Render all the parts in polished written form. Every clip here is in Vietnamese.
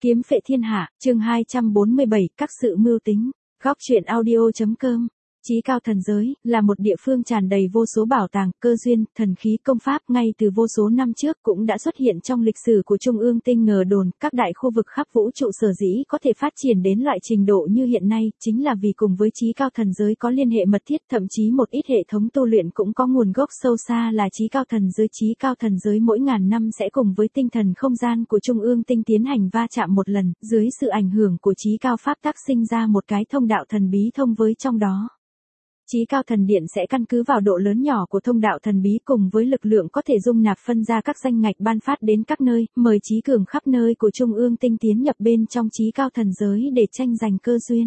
Kiếm phệ thiên hạ, chương 247, các sự mưu tính. Góc truyện audio.com. Chí cao thần giới, là một địa phương tràn đầy vô số bảo tàng, cơ duyên, thần khí, công pháp, ngay từ vô số năm trước cũng đã xuất hiện trong lịch sử của Trung ương Tinh ngờ đồn, các đại khu vực khắp vũ trụ sở dĩ có thể phát triển đến loại trình độ như hiện nay, chính là vì cùng với chí cao thần giới có liên hệ mật thiết, thậm chí một ít hệ thống tu luyện cũng có nguồn gốc sâu xa là chí cao thần giới. Chí cao thần giới mỗi ngàn năm sẽ cùng với tinh thần không gian của Trung ương Tinh tiến hành va chạm một lần, dưới sự ảnh hưởng của chí cao pháp tắc sinh ra một cái thông đạo thần bí thông với trong đó. Chí cao thần điện sẽ căn cứ vào độ lớn nhỏ của thông đạo thần bí cùng với lực lượng có thể dung nạp phân ra các danh ngạch ban phát đến các nơi, mời chí cường khắp nơi của Trung ương Tinh tiến nhập bên trong chí cao thần giới để tranh giành cơ duyên.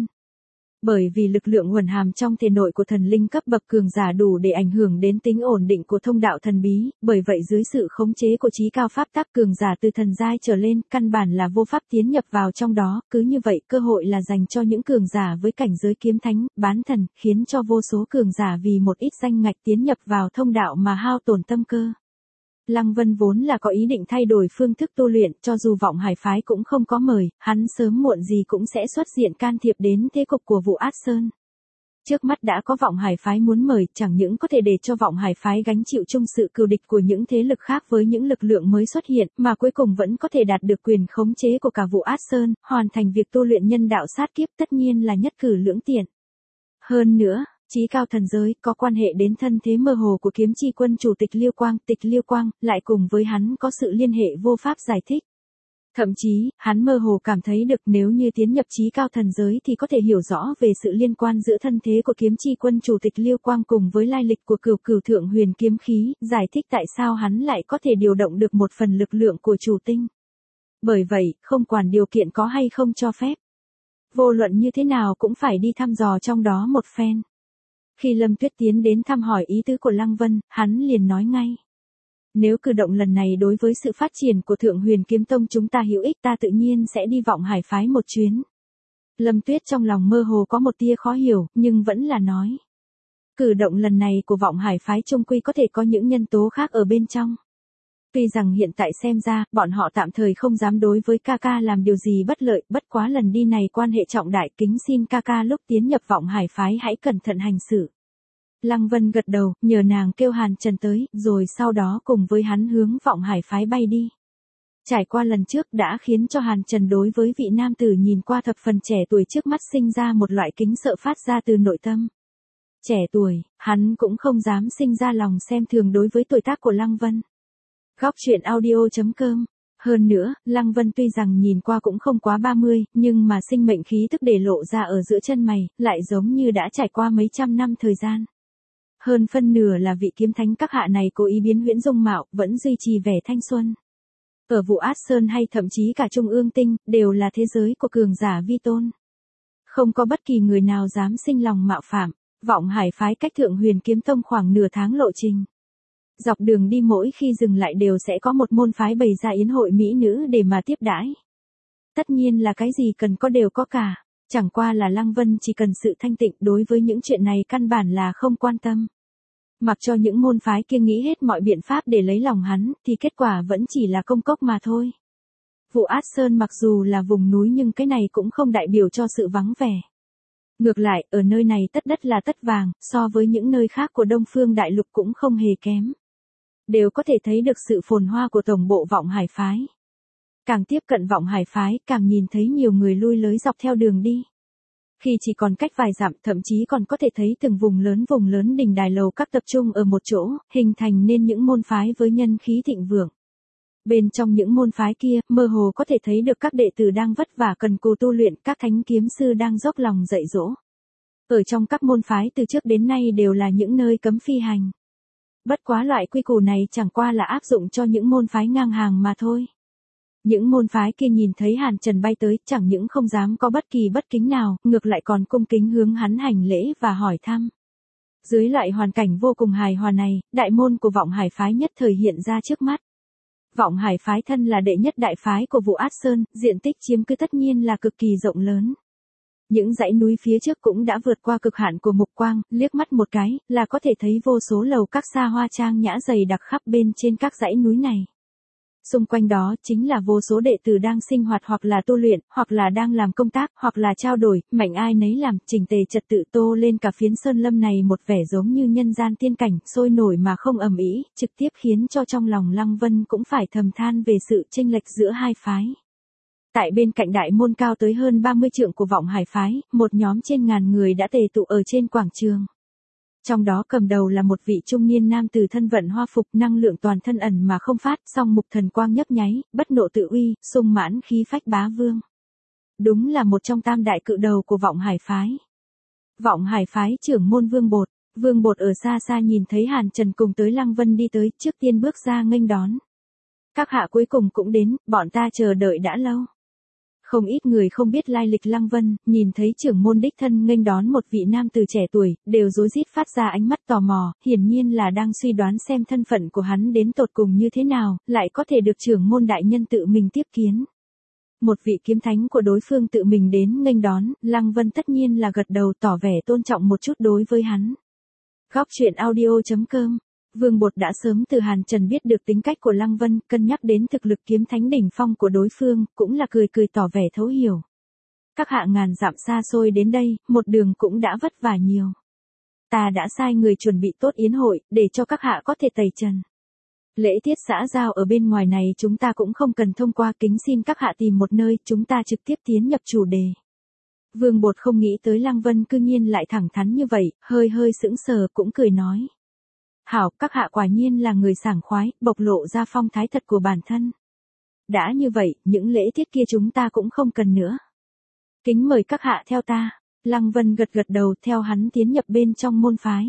Bởi vì lực lượng huẩn hàm trong thể nội của thần linh cấp bậc cường giả đủ để ảnh hưởng đến tính ổn định của thông đạo thần bí, bởi vậy dưới sự khống chế của chí cao pháp tắc cường giả từ thần giai trở lên, căn bản là vô pháp tiến nhập vào trong đó, cứ như vậy cơ hội là dành cho những cường giả với cảnh giới kiếm thánh, bán thần, khiến cho vô số cường giả vì một ít danh ngạch tiến nhập vào thông đạo mà hao tổn tâm cơ. Lăng Vân vốn là có ý định thay đổi phương thức tu luyện, cho dù vọng hải phái cũng không có mời, hắn sớm muộn gì cũng sẽ xuất diện can thiệp đến thế cục của vụ Át Sơn. Trước mắt đã có vọng hải phái muốn mời, chẳng những có thể để cho vọng hải phái gánh chịu chung sự cừu địch của những thế lực khác với những lực lượng mới xuất hiện, mà cuối cùng vẫn có thể đạt được quyền khống chế của cả vụ Át Sơn, hoàn thành việc tu luyện nhân đạo sát kiếp, tất nhiên là nhất cử lưỡng tiện. Hơn nữa, chí cao thần giới có quan hệ đến thân thế mơ hồ của kiếm chi quân chủ Tịch Liêu Quang, lại cùng với hắn có sự liên hệ vô pháp giải thích. Thậm chí, hắn mơ hồ cảm thấy được nếu như tiến nhập chí cao thần giới thì có thể hiểu rõ về sự liên quan giữa thân thế của kiếm chi quân chủ Tịch Liêu Quang cùng với lai lịch của cửu thượng huyền kiếm khí, giải thích tại sao hắn lại có thể điều động được một phần lực lượng của chủ tinh. Bởi vậy, không quản điều kiện có hay không cho phép, vô luận như thế nào cũng phải đi thăm dò trong đó một phen. Khi Lâm Tuyết tiến đến thăm hỏi ý tứ của Lăng Vân, hắn liền nói ngay. Nếu cử động lần này đối với sự phát triển của Thượng Huyền Kiếm Tông chúng ta hữu ích, ta tự nhiên sẽ đi vọng hải phái một chuyến. Lâm Tuyết trong lòng mơ hồ có một tia khó hiểu, nhưng vẫn là nói. Cử động lần này của vọng hải phái chung quy có thể có những nhân tố khác ở bên trong. Tuy rằng hiện tại xem ra, bọn họ tạm thời không dám đối với ca ca làm điều gì bất lợi, bất quá lần đi này quan hệ trọng đại, kính xin ca ca lúc tiến nhập vọng hải phái hãy cẩn thận hành xử. Lăng Vân gật đầu, nhờ nàng kêu Hàn Trần tới, rồi sau đó cùng với hắn hướng vọng hải phái bay đi. Trải qua lần trước đã khiến cho Hàn Trần đối với vị nam tử nhìn qua thập phần trẻ tuổi trước mắt sinh ra một loại kính sợ phát ra từ nội tâm. Trẻ tuổi, hắn cũng không dám sinh ra lòng xem thường đối với tuổi tác của Lăng Vân. Góc truyện audio.com. Hơn nữa, Lăng Vân tuy rằng nhìn qua cũng không quá 30, nhưng mà sinh mệnh khí tức để lộ ra ở giữa chân mày, lại giống như đã trải qua mấy trăm năm thời gian. Hơn phân nửa là vị kiếm thánh các hạ này cố ý biến huyễn dung mạo, vẫn duy trì vẻ thanh xuân. Ở vụ Át Sơn hay thậm chí cả Trung ương Tinh, đều là thế giới của cường giả vi tôn. Không có bất kỳ người nào dám sinh lòng mạo phạm, vọng hải phái cách Thượng Huyền Kiếm Tông khoảng nửa tháng lộ trình. Dọc đường đi mỗi khi dừng lại đều sẽ có một môn phái bày ra yến hội mỹ nữ để mà tiếp đãi. Tất nhiên là cái gì cần có đều có cả, chẳng qua là Lăng Vân chỉ cần sự thanh tịnh, đối với những chuyện này căn bản là không quan tâm. Mặc cho những môn phái kia nghĩ hết mọi biện pháp để lấy lòng hắn, thì kết quả vẫn chỉ là công cốc mà thôi. Vụ Át Sơn mặc dù là vùng núi nhưng cái này cũng không đại biểu cho sự vắng vẻ. Ngược lại, ở nơi này tất đất là tất vàng, so với những nơi khác của Đông Phương Đại Lục cũng không hề kém. Đều có thể thấy được sự phồn hoa của tổng bộ vọng hải phái. Càng tiếp cận vọng hải phái, càng nhìn thấy nhiều người lui lới dọc theo đường đi. Khi chỉ còn cách vài dặm, thậm chí còn có thể thấy từng vùng lớn đình đài lầu các tập trung ở một chỗ, hình thành nên những môn phái với nhân khí thịnh vượng. Bên trong những môn phái kia, mơ hồ có thể thấy được các đệ tử đang vất vả cần cù tu luyện, các thánh kiếm sư đang dốc lòng dạy dỗ. Ở trong các môn phái từ trước đến nay đều là những nơi cấm phi hành. Bất quá loại quy củ này chẳng qua là áp dụng cho những môn phái ngang hàng mà thôi. Những môn phái kia nhìn thấy Hàn Trần bay tới, chẳng những không dám có bất kỳ bất kính nào, ngược lại còn cung kính hướng hắn hành lễ và hỏi thăm. Dưới loại hoàn cảnh vô cùng hài hòa này, đại môn của vọng hải phái nhất thời hiện ra trước mắt. Vọng hải phái thân là đệ nhất đại phái của vụ Át Sơn, diện tích chiếm cứ tất nhiên là cực kỳ rộng lớn. Những dãy núi phía trước cũng đã vượt qua cực hạn của mục quang, liếc mắt một cái, là có thể thấy vô số lầu các xa hoa trang nhã dày đặc khắp bên trên các dãy núi này. Xung quanh đó chính là vô số đệ tử đang sinh hoạt hoặc là tu luyện, hoặc là đang làm công tác, hoặc là trao đổi, mạnh ai nấy làm, chỉnh tề trật tự tô lên cả phiến sơn lâm này một vẻ giống như nhân gian tiên cảnh, sôi nổi mà không ầm ĩ, trực tiếp khiến cho trong lòng Lăng Vân cũng phải thầm than về sự chênh lệch giữa hai phái. Tại bên cạnh đại môn cao tới hơn 30 trượng của Vọng Hải phái, một nhóm trên ngàn người đã tề tụ ở trên quảng trường. Trong đó cầm đầu là một vị trung niên nam tử thân vận hoa phục, năng lượng toàn thân ẩn mà không phát, song mục thần quang nhấp nháy, bất nộ tự uy, sung mãn khí phách bá vương. Đúng là một trong tam đại cự đầu của Vọng Hải phái. Vọng Hải phái trưởng môn Vương Bột. Vương Bột ở xa xa nhìn thấy Hàn Trần cùng tới Lăng Vân đi tới, trước tiên bước ra nghênh đón. Các hạ cuối cùng cũng đến, bọn ta chờ đợi đã lâu. Không ít người không biết lai lịch Lăng Vân, nhìn thấy trưởng môn đích thân nghênh đón một vị nam tử trẻ tuổi, đều rối rít phát ra ánh mắt tò mò, hiển nhiên là đang suy đoán xem thân phận của hắn đến tột cùng như thế nào, lại có thể được trưởng môn đại nhân tự mình tiếp kiến. Một vị kiếm thánh của đối phương tự mình đến nghênh đón, Lăng Vân tất nhiên là gật đầu tỏ vẻ tôn trọng một chút đối với hắn. Góc truyện audio.com. Vương Bột đã sớm từ Hàn Trần biết được tính cách của Lăng Vân, cân nhắc đến thực lực kiếm thánh đỉnh phong của đối phương, cũng là cười cười tỏ vẻ thấu hiểu. Các hạ ngàn dặm xa xôi đến đây, một đường cũng đã vất vả nhiều. Ta đã sai người chuẩn bị tốt yến hội, để cho các hạ có thể tẩy trần. Lễ tiết xã giao ở bên ngoài này chúng ta cũng không cần thông qua, kính xin các hạ tìm một nơi, chúng ta trực tiếp tiến nhập chủ đề. Vương Bột không nghĩ tới Lăng Vân cư nhiên lại thẳng thắn như vậy, hơi hơi sững sờ cũng cười nói. Hảo, các hạ quả nhiên là người sảng khoái, bộc lộ ra phong thái thật của bản thân. Đã như vậy, những lễ tiết kia chúng ta cũng không cần nữa. Kính mời các hạ theo ta. Lăng Vân gật gật đầu theo hắn tiến nhập bên trong môn phái.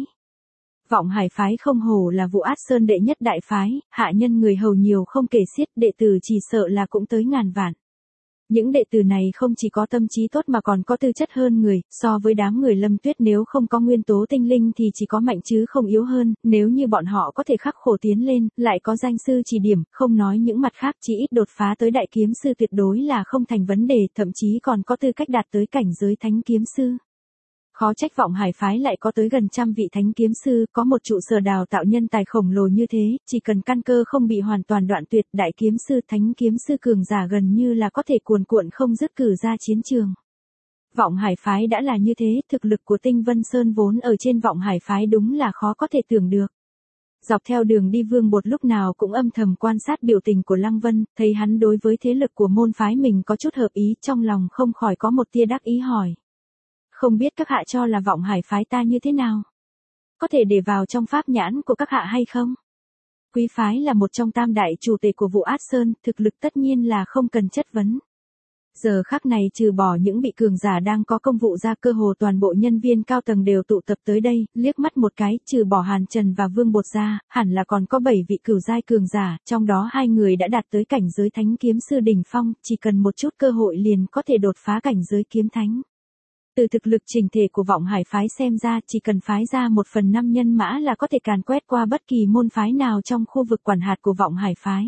Vọng Hải phái không hổ là Vụ Át Sơn đệ nhất đại phái, hạ nhân người hầu nhiều không kể xiết, đệ tử chỉ sợ là cũng tới ngàn vạn. Những đệ tử này không chỉ có tâm trí tốt mà còn có tư chất hơn người, so với đám người Lâm Tuyết nếu không có nguyên tố tinh linh thì chỉ có mạnh chứ không yếu hơn, nếu như bọn họ có thể khắc khổ tiến lên, lại có danh sư chỉ điểm, không nói những mặt khác chỉ ít đột phá tới đại kiếm sư tuyệt đối là không thành vấn đề, thậm chí còn có tư cách đạt tới cảnh giới thánh kiếm sư. Khó trách Vọng Hải phái lại có tới gần 100 vị thánh kiếm sư, có một trụ sở đào tạo nhân tài khổng lồ như thế, chỉ cần căn cơ không bị hoàn toàn đoạn tuyệt, đại kiếm sư thánh kiếm sư cường giả gần như là có thể cuồn cuộn không dứt cử ra chiến trường. Vọng Hải phái đã là như thế, thực lực của Tinh Vân Sơn vốn ở trên Vọng Hải phái đúng là khó có thể tưởng được. Dọc theo đường đi Vương Bột lúc nào cũng âm thầm quan sát biểu tình của Lăng Vân, thấy hắn đối với thế lực của môn phái mình có chút hợp ý, trong lòng không khỏi có một tia đắc ý hỏi. Không biết các hạ cho là Vọng Hải phái ta như thế nào? Có thể để vào trong pháp nhãn của các hạ hay không? Quý phái là một trong tam đại chủ tể của Vụ Át Sơn, thực lực tất nhiên là không cần chất vấn. Giờ khắc này trừ bỏ những vị cường giả đang có công vụ ra, cơ hồ toàn bộ nhân viên cao tầng đều tụ tập tới đây, liếc mắt một cái, trừ bỏ Hàn Trần và Vương Bột ra, hẳn là còn có 7 vị cửu giai cường giả, trong đó 2 người đã đạt tới cảnh giới thánh kiếm sư đỉnh phong, chỉ cần một chút cơ hội liền có thể đột phá cảnh giới kiếm thánh. Từ thực lực trình thể của Vọng Hải phái xem ra, chỉ cần phái ra 1/5 nhân mã là có thể càn quét qua bất kỳ môn phái nào trong khu vực quản hạt của Vọng Hải phái.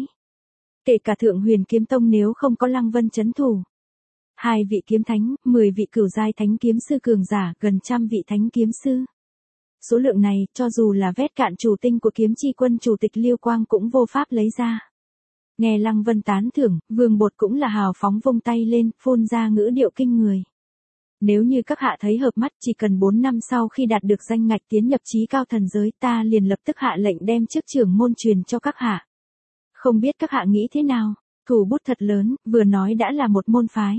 Kể cả Thượng Huyền Kiếm Tông nếu không có Lăng Vân trấn thủ. 2 vị kiếm thánh, 10 vị cửu giai thánh kiếm sư cường giả, gần 100 vị thánh kiếm sư. Số lượng này, cho dù là vét cạn chủ tinh của kiếm chi quân chủ tịch Liêu Quang cũng vô pháp lấy ra. Nghe Lăng Vân tán thưởng, Vương Bột cũng là hào phóng vung tay lên, phun ra ngữ điệu kinh người. Nếu như các hạ thấy hợp mắt, chỉ cần 4 năm sau khi đạt được danh ngạch tiến nhập chí cao thần giới, ta liền lập tức hạ lệnh đem chức trưởng môn truyền cho các hạ. Không biết các hạ nghĩ thế nào? Thủ bút thật lớn, vừa nói đã là một môn phái.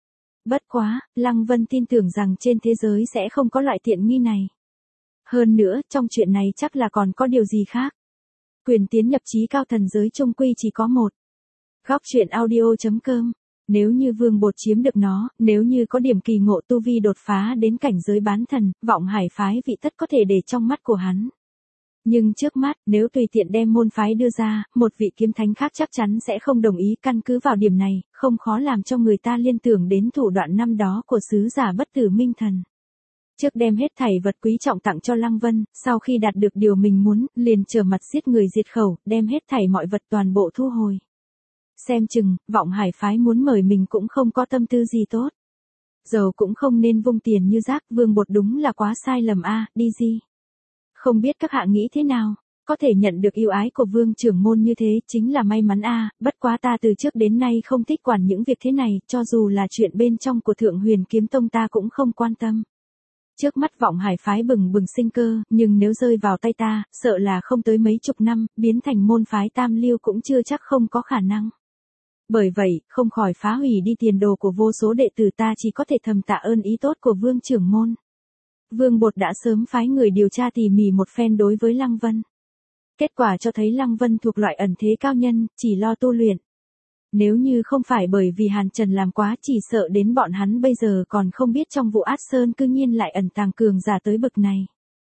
Bất quá, Lăng Vân tin tưởng rằng trên thế giới sẽ không có loại tiện nghi này. Hơn nữa, trong chuyện này chắc là còn có điều gì khác. Quyền tiến nhập chí cao thần giới chung quy chỉ có một. Góc truyện audio.com. Nếu như Vương Bột chiếm được nó, nếu như có điểm kỳ ngộ tu vi đột phá đến cảnh giới bán thần, Vọng Hải phái vị tất có thể để trong mắt của hắn. Nhưng trước mắt, nếu tùy tiện đem môn phái đưa ra, một vị kiếm thánh khác chắc chắn sẽ không đồng ý, căn cứ vào điểm này, không khó làm cho người ta liên tưởng đến thủ đoạn năm đó của sứ giả bất tử Minh Thần. Trước đem hết thảy vật quý trọng tặng cho Lăng Vân, sau khi đạt được điều mình muốn, liền trở mặt giết người diệt khẩu, đem hết thảy mọi vật toàn bộ thu hồi. Xem chừng, Vọng Hải phái muốn mời mình cũng không có tâm tư gì tốt. Dầu cũng không nên vung tiền như rác, Vương Bột đúng là quá sai lầm a, đi gì. Không biết các hạ nghĩ thế nào? có thể nhận được yêu ái của Vương trưởng môn như thế chính là may mắn a, bất quá ta từ trước đến nay không thích quản những việc thế này, cho dù là chuyện bên trong của Thượng Huyền Kiếm Tông ta cũng không quan tâm. Trước mắt Vọng Hải phái bừng bừng sinh cơ, nhưng nếu rơi vào tay ta, sợ là không tới mấy chục năm, biến thành môn phái Tam Lưu cũng chưa chắc không có khả năng. Bởi vậy, không khỏi phá hủy đi tiền đồ của vô số đệ tử, ta chỉ có thể thầm tạ ơn ý tốt của Vương trưởng môn. Vương Bột đã sớm phái người điều tra tỉ mỉ một phen đối với Lăng Vân. Kết quả cho thấy Lăng Vân thuộc loại ẩn thế cao nhân, chỉ lo tu luyện. Nếu như không phải bởi vì Hàn Trần làm quá, chỉ sợ đến bọn hắn bây giờ còn không biết trong vụ Át Sơn cư nhiên lại ẩn tàng cường giả tới bực này.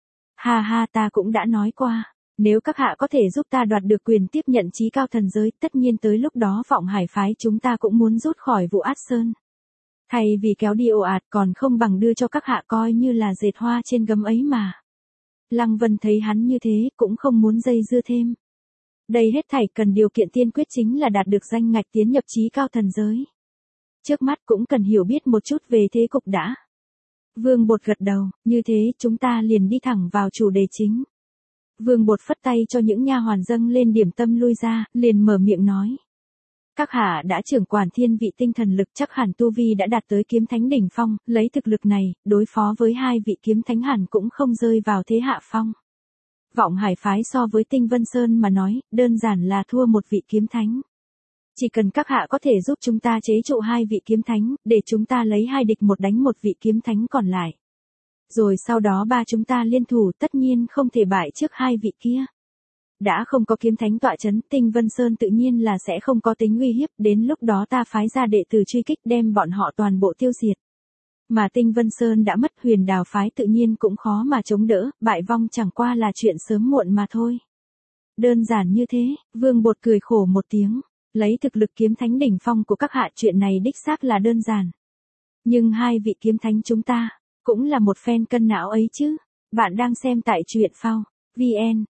Ha ha, ta cũng đã nói qua, nếu các hạ có thể giúp ta đoạt được quyền tiếp nhận chí cao thần giới, tất nhiên tới lúc đó Vọng Hải phái chúng ta cũng muốn rút khỏi vụ Át Sơn. Thay vì kéo đi ồ ạt, còn không bằng đưa cho các hạ coi như là dệt hoa trên gấm ấy mà. Lăng Vân thấy hắn như thế, cũng không muốn dây dưa thêm. Đây hết thảy cần điều kiện tiên quyết chính là đạt được danh ngạch tiến nhập chí cao thần giới. Trước mắt cũng cần hiểu biết một chút về thế cục đã. Vương Bột gật đầu, như thế chúng ta liền đi thẳng vào chủ đề chính. Vương Bột phất tay cho những nha hoàn dâng lên điểm tâm lui ra, liền mở miệng nói. Các hạ đã trưởng quản thiên vị tinh thần lực, chắc hẳn tu vi đã đạt tới kiếm thánh đỉnh phong, lấy thực lực này, đối phó với hai vị kiếm thánh hẳn cũng không rơi vào thế hạ phong. Vọng Hải phái so với Tinh Vân Sơn mà nói, đơn giản là thua một vị kiếm thánh. Chỉ cần các hạ có thể giúp chúng ta chế trụ hai vị kiếm thánh, để chúng ta lấy 2 địch 1 đánh một vị kiếm thánh còn lại. Rồi sau đó chúng ta liên thủ, tất nhiên không thể bại trước hai vị kia. Đã không có kiếm thánh tọa chấn, Tinh Vân Sơn tự nhiên là sẽ không có tính uy hiếp, đến lúc đó ta phái ra đệ tử truy kích đem bọn họ toàn bộ tiêu diệt. Mà Tinh Vân Sơn đã mất, Huyền Đào phái tự nhiên cũng khó mà chống đỡ, bại vong chẳng qua là chuyện sớm muộn mà thôi. Đơn giản như thế, Vương Bột cười khổ một tiếng, lấy thực lực kiếm thánh đỉnh phong của các hạ, chuyện này đích xác là đơn giản. Nhưng hai vị kiếm thánh chúng ta, cũng là một phen cân não ấy chứ. Bạn đang xem tại truyện phao VN,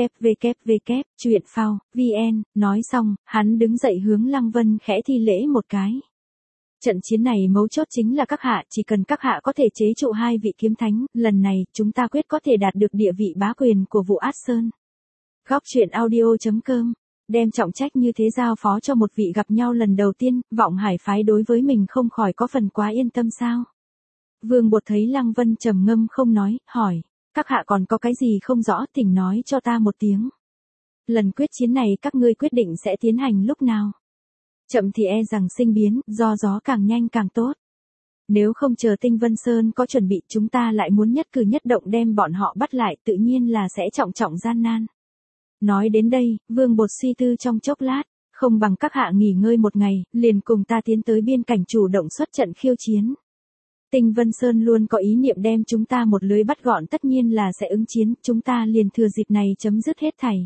www, truyện phao VN, nói xong, hắn đứng dậy hướng Lăng Vân khẽ thi lễ một cái. Trận chiến này mấu chốt chính là các hạ, chỉ cần các hạ có thể chế trụ hai vị kiếm thánh, lần này, chúng ta quyết có thể đạt được địa vị bá quyền của vụ Át Sơn. Góc truyện audio.com, đem trọng trách như thế giao phó cho một vị gặp nhau lần đầu tiên, Vọng Hải phái đối với mình không khỏi có phần quá yên tâm sao. Vương Bột thấy Lăng Vân trầm ngâm không nói, hỏi, các hạ còn có cái gì không rõ, thỉnh nói cho ta một tiếng. Lần quyết chiến này các ngươi quyết định sẽ tiến hành lúc nào? Chậm thì e rằng sinh biến, do gió càng nhanh càng tốt. Nếu không chờ Tinh Vân Sơn có chuẩn bị, chúng ta lại muốn nhất cử nhất động đem bọn họ bắt lại, tự nhiên là sẽ trọng gian nan. Nói đến đây, Vương Bột suy tư trong chốc lát, không bằng các hạ nghỉ ngơi một ngày, liền cùng ta tiến tới biên cảnh chủ động xuất trận khiêu chiến. Tinh Vân Sơn luôn có ý niệm đem chúng ta một lưới bắt gọn, tất nhiên là sẽ ứng chiến, chúng ta liền thừa dịp này chấm dứt hết thảy.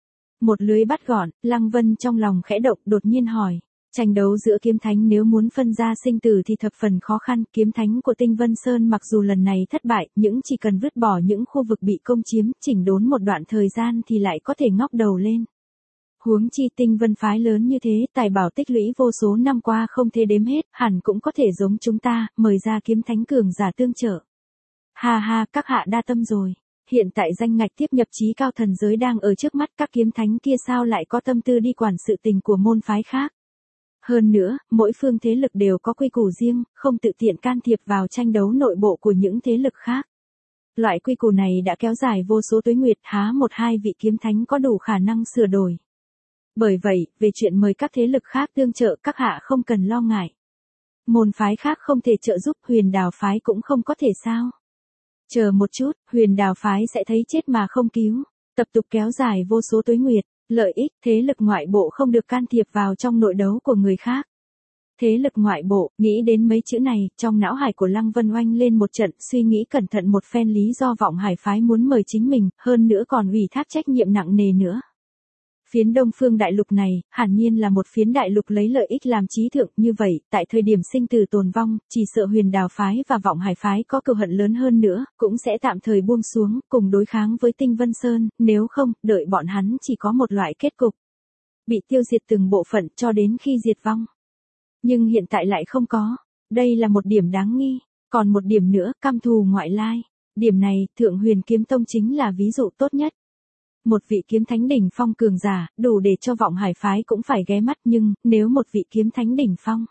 Một lưới bắt gọn, Lăng Vân trong lòng khẽ động, đột nhiên hỏi. Tranh đấu giữa kiếm thánh nếu muốn phân ra sinh tử thì thập phần khó khăn, kiếm thánh của Tinh Vân Sơn mặc dù lần này thất bại, nhưng chỉ cần vứt bỏ những khu vực bị công chiếm, chỉnh đốn một đoạn thời gian thì lại có thể ngóc đầu lên. Huống chi Tinh Vân phái lớn như thế, tài bảo tích lũy vô số năm qua không thể đếm hết, hẳn cũng có thể giống chúng ta, mời ra kiếm thánh cường giả tương trợ. Ha ha, các hạ đa tâm rồi. Hiện tại danh ngạch tiếp nhập chí cao thần giới đang ở trước mắt, các kiếm thánh kia sao lại có tâm tư đi quản sự tình của môn phái khác. Hơn nữa, mỗi phương thế lực đều có quy củ riêng, không tự tiện can thiệp vào tranh đấu nội bộ của những thế lực khác. Loại quy củ này đã kéo dài vô số tuế nguyệt, há một hai vị kiếm thánh có đủ khả năng sửa đổi. Bởi vậy, về chuyện mời các thế lực khác tương trợ, các hạ không cần lo ngại. Môn phái khác không thể trợ giúp, Huyền Đào phái cũng không có thể sao. Chờ một chút, Huyền Đào phái sẽ thấy chết mà không cứu, tập tục kéo dài vô số tuế nguyệt. Lợi ích, thế lực ngoại bộ không được can thiệp vào trong nội đấu của người khác. Thế lực ngoại bộ, nghĩ đến mấy chữ này, trong não hải của Lăng Vân oanh lên một trận, suy nghĩ cẩn thận một phen lý do Vọng Hải phái muốn mời chính mình, hơn nữa còn ủy thác trách nhiệm nặng nề nữa. Phiến Đông Phương Đại Lục này, hẳn nhiên là một phiến đại lục lấy lợi ích làm chí thượng, như vậy, tại thời điểm sinh tử tồn vong, chỉ sợ Huyền Đào phái và Vọng Hải phái có cừu hận lớn hơn nữa, cũng sẽ tạm thời buông xuống, cùng đối kháng với Tinh Vân Sơn, nếu không, đợi bọn hắn chỉ có một loại kết cục. Bị tiêu diệt từng bộ phận cho đến khi diệt vong. Nhưng hiện tại lại không có. Đây là một điểm đáng nghi. Còn một điểm nữa, căm thù ngoại lai. Điểm này, Thượng Huyền Kiếm Tông chính là ví dụ tốt nhất. Một vị kiếm thánh đỉnh phong cường giả, đủ để cho Vọng Hải phái cũng phải ghé mắt, nhưng nếu một vị kiếm thánh đỉnh phong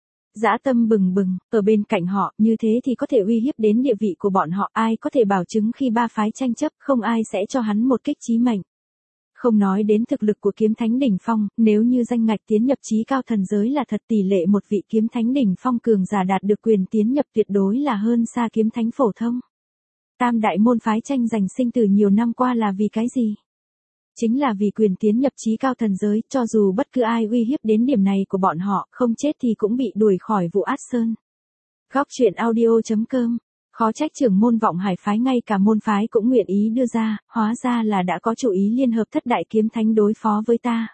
dã tâm bừng bừng, ở bên cạnh họ, như thế thì có thể uy hiếp đến địa vị của bọn họ, ai có thể bảo chứng khi ba phái tranh chấp, không ai sẽ cho hắn một kích chí mệnh. Không nói đến thực lực của kiếm thánh đỉnh phong, nếu như danh ngạch tiến nhập chí cao thần giới là thật, tỷ lệ một vị kiếm thánh đỉnh phong cường giả đạt được quyền tiến nhập tuyệt đối là hơn xa kiếm thánh phổ thông. Tam đại môn phái tranh giành sinh tử nhiều năm qua là vì cái gì? Chính là vì quyền tiến nhập chí cao thần giới, cho dù bất cứ ai uy hiếp đến điểm này của bọn họ, không chết thì cũng bị đuổi khỏi Vụ Át Sơn. Góc truyện audio.com. Khó trách trưởng môn Vọng Hải phái ngay cả môn phái cũng nguyện ý đưa ra, hóa ra là đã có chủ ý liên hợp thất đại kiếm thánh đối phó với ta.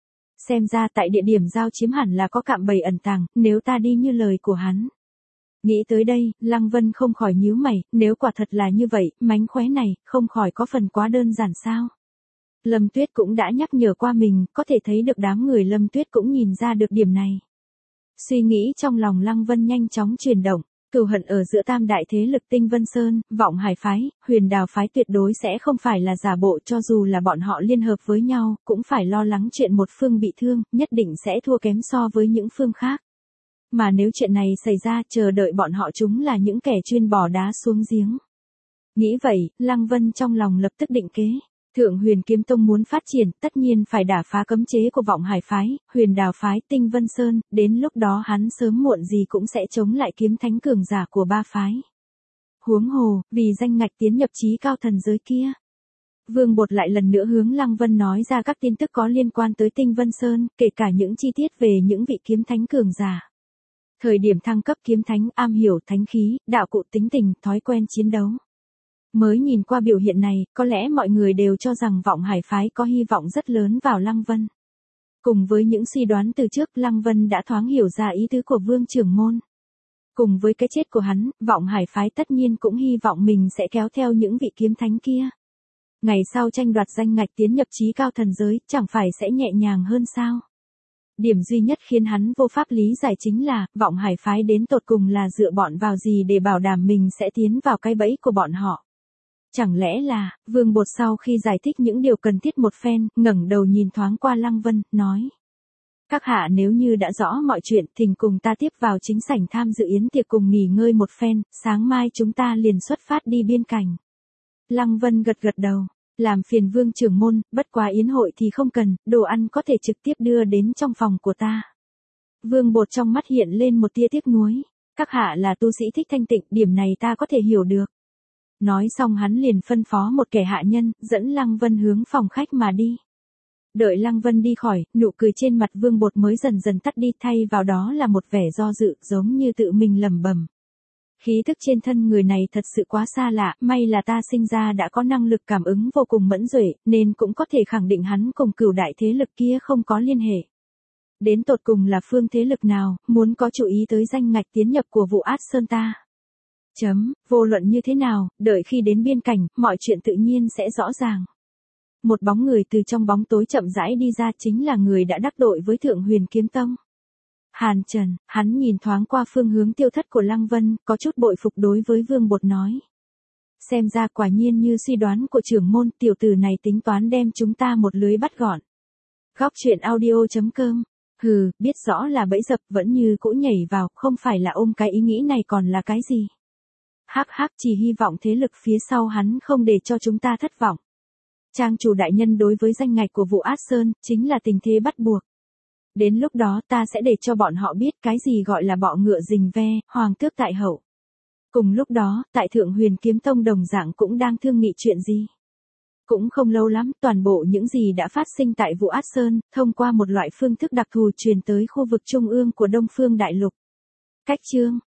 Xem ra tại địa điểm giao chiếm hẳn là có cạm bẫy ẩn tàng, nếu ta đi như lời của hắn. Nghĩ tới đây, Lăng Vân không khỏi nhíu mày, nếu quả thật là như vậy, mánh khóe này, không khỏi có phần quá đơn giản sao. Lâm Tuyết cũng đã nhắc nhở qua mình, có thể thấy được đám người Lâm Tuyết cũng nhìn ra được điểm này. Suy nghĩ trong lòng Lăng Vân nhanh chóng chuyển động, cừu hận ở giữa tam đại thế lực Tinh Vân Sơn, Vọng Hải phái, Huyền Đào phái tuyệt đối sẽ không phải là giả bộ, cho dù là bọn họ liên hợp với nhau, cũng phải lo lắng chuyện một phương bị thương, nhất định sẽ thua kém so với những phương khác. Mà nếu chuyện này xảy ra, chờ đợi bọn họ chúng là những kẻ chuyên bỏ đá xuống giếng. Nghĩ vậy, Lăng Vân trong lòng lập tức định kế. Thượng Huyền Kiếm Tông muốn phát triển, tất nhiên phải đả phá cấm chế của Vọng Hải phái, Huyền Đào phái, Tinh Vân Sơn, đến lúc đó hắn sớm muộn gì cũng sẽ chống lại kiếm thánh cường giả của ba phái. Huống hồ, vì danh ngạch tiến nhập chí cao thần giới kia. Vương Bột lại lần nữa hướng Lăng Vân nói ra các tin tức có liên quan tới Tinh Vân Sơn, kể cả những chi tiết về những vị kiếm thánh cường giả. Thời điểm thăng cấp kiếm thánh, am hiểu thánh khí, đạo cụ, tính tình, thói quen chiến đấu. Mới nhìn qua biểu hiện này, có lẽ mọi người đều cho rằng Vọng Hải phái có hy vọng rất lớn vào Lăng Vân. Cùng với những suy đoán từ trước, Lăng Vân đã thoáng hiểu ra ý tứ của Vương trưởng môn. Cùng với cái chết của hắn, Vọng Hải phái tất nhiên cũng hy vọng mình sẽ kéo theo những vị kiếm thánh kia. Ngày sau tranh đoạt danh ngạch tiến nhập chí cao thần giới, chẳng phải sẽ nhẹ nhàng hơn sao? Điểm duy nhất khiến hắn vô pháp lý giải chính là, Vọng Hải phái đến tột cùng là dựa bọn vào gì để bảo đảm mình sẽ tiến vào cái bẫy của bọn họ. Chẳng lẽ là, Vương Bột sau khi giải thích những điều cần thiết một phen, ngẩng đầu nhìn thoáng qua Lăng Vân, nói. Các hạ nếu như đã rõ mọi chuyện, thỉnh cùng ta tiếp vào chính sảnh tham dự yến tiệc cùng nghỉ ngơi một phen, sáng mai chúng ta liền xuất phát đi biên cảnh. Lăng Vân gật gật đầu, làm phiền Vương trưởng môn, bất quá yến hội thì không cần, đồ ăn có thể trực tiếp đưa đến trong phòng của ta. Vương Bột trong mắt hiện lên một tia tiếc nuối, các hạ là tu sĩ thích thanh tịnh, điểm này ta có thể hiểu được. Nói xong hắn liền phân phó một kẻ hạ nhân, dẫn Lăng Vân hướng phòng khách mà đi. Đợi Lăng Vân đi khỏi, nụ cười trên mặt Vương Bột mới dần dần tắt đi, thay vào đó là một vẻ do dự, giống như tự mình lẩm bẩm. Khí thức trên thân người này thật sự quá xa lạ, may là ta sinh ra đã có năng lực cảm ứng vô cùng mẫn duệ, nên cũng có thể khẳng định hắn cùng cửu đại thế lực kia không có liên hệ. Đến tột cùng là phương thế lực nào, muốn có chú ý tới danh ngạch tiến nhập của Vụ Át Sơn ta. Vô luận như thế nào, đợi khi đến biên cảnh, mọi chuyện tự nhiên sẽ rõ ràng. Một bóng người từ trong bóng tối chậm rãi đi ra, chính là người đã đắc tội với Thượng Huyền Kiếm Tông. Hàn Trần, hắn nhìn thoáng qua phương hướng tiêu thất của Lăng Vân, có chút bội phục đối với Vương Bột nói. Xem ra quả nhiên như suy đoán của trưởng môn, tiểu tử này tính toán đem chúng ta một lưới bắt gọn. Góc truyện audio.com. Hừ, biết rõ là bẫy dập vẫn như cũ nhảy vào, không phải là ôm cái ý nghĩ này còn là cái gì. Hắc hắc, chỉ hy vọng thế lực phía sau hắn không để cho chúng ta thất vọng. Trang chủ đại nhân đối với danh ngạch của Vụ Át Sơn, chính là tình thế bắt buộc. Đến lúc đó ta sẽ để cho bọn họ biết cái gì gọi là bọ ngựa rình ve, hoàng tước tại hậu. Cùng lúc đó, tại Thượng Huyền Kiếm Tông đồng dạng cũng đang thương nghị chuyện gì. Cũng không lâu lắm, toàn bộ những gì đã phát sinh tại Vụ Át Sơn, thông qua một loại phương thức đặc thù truyền tới khu vực trung ương của Đông Phương Đại Lục. Cách chương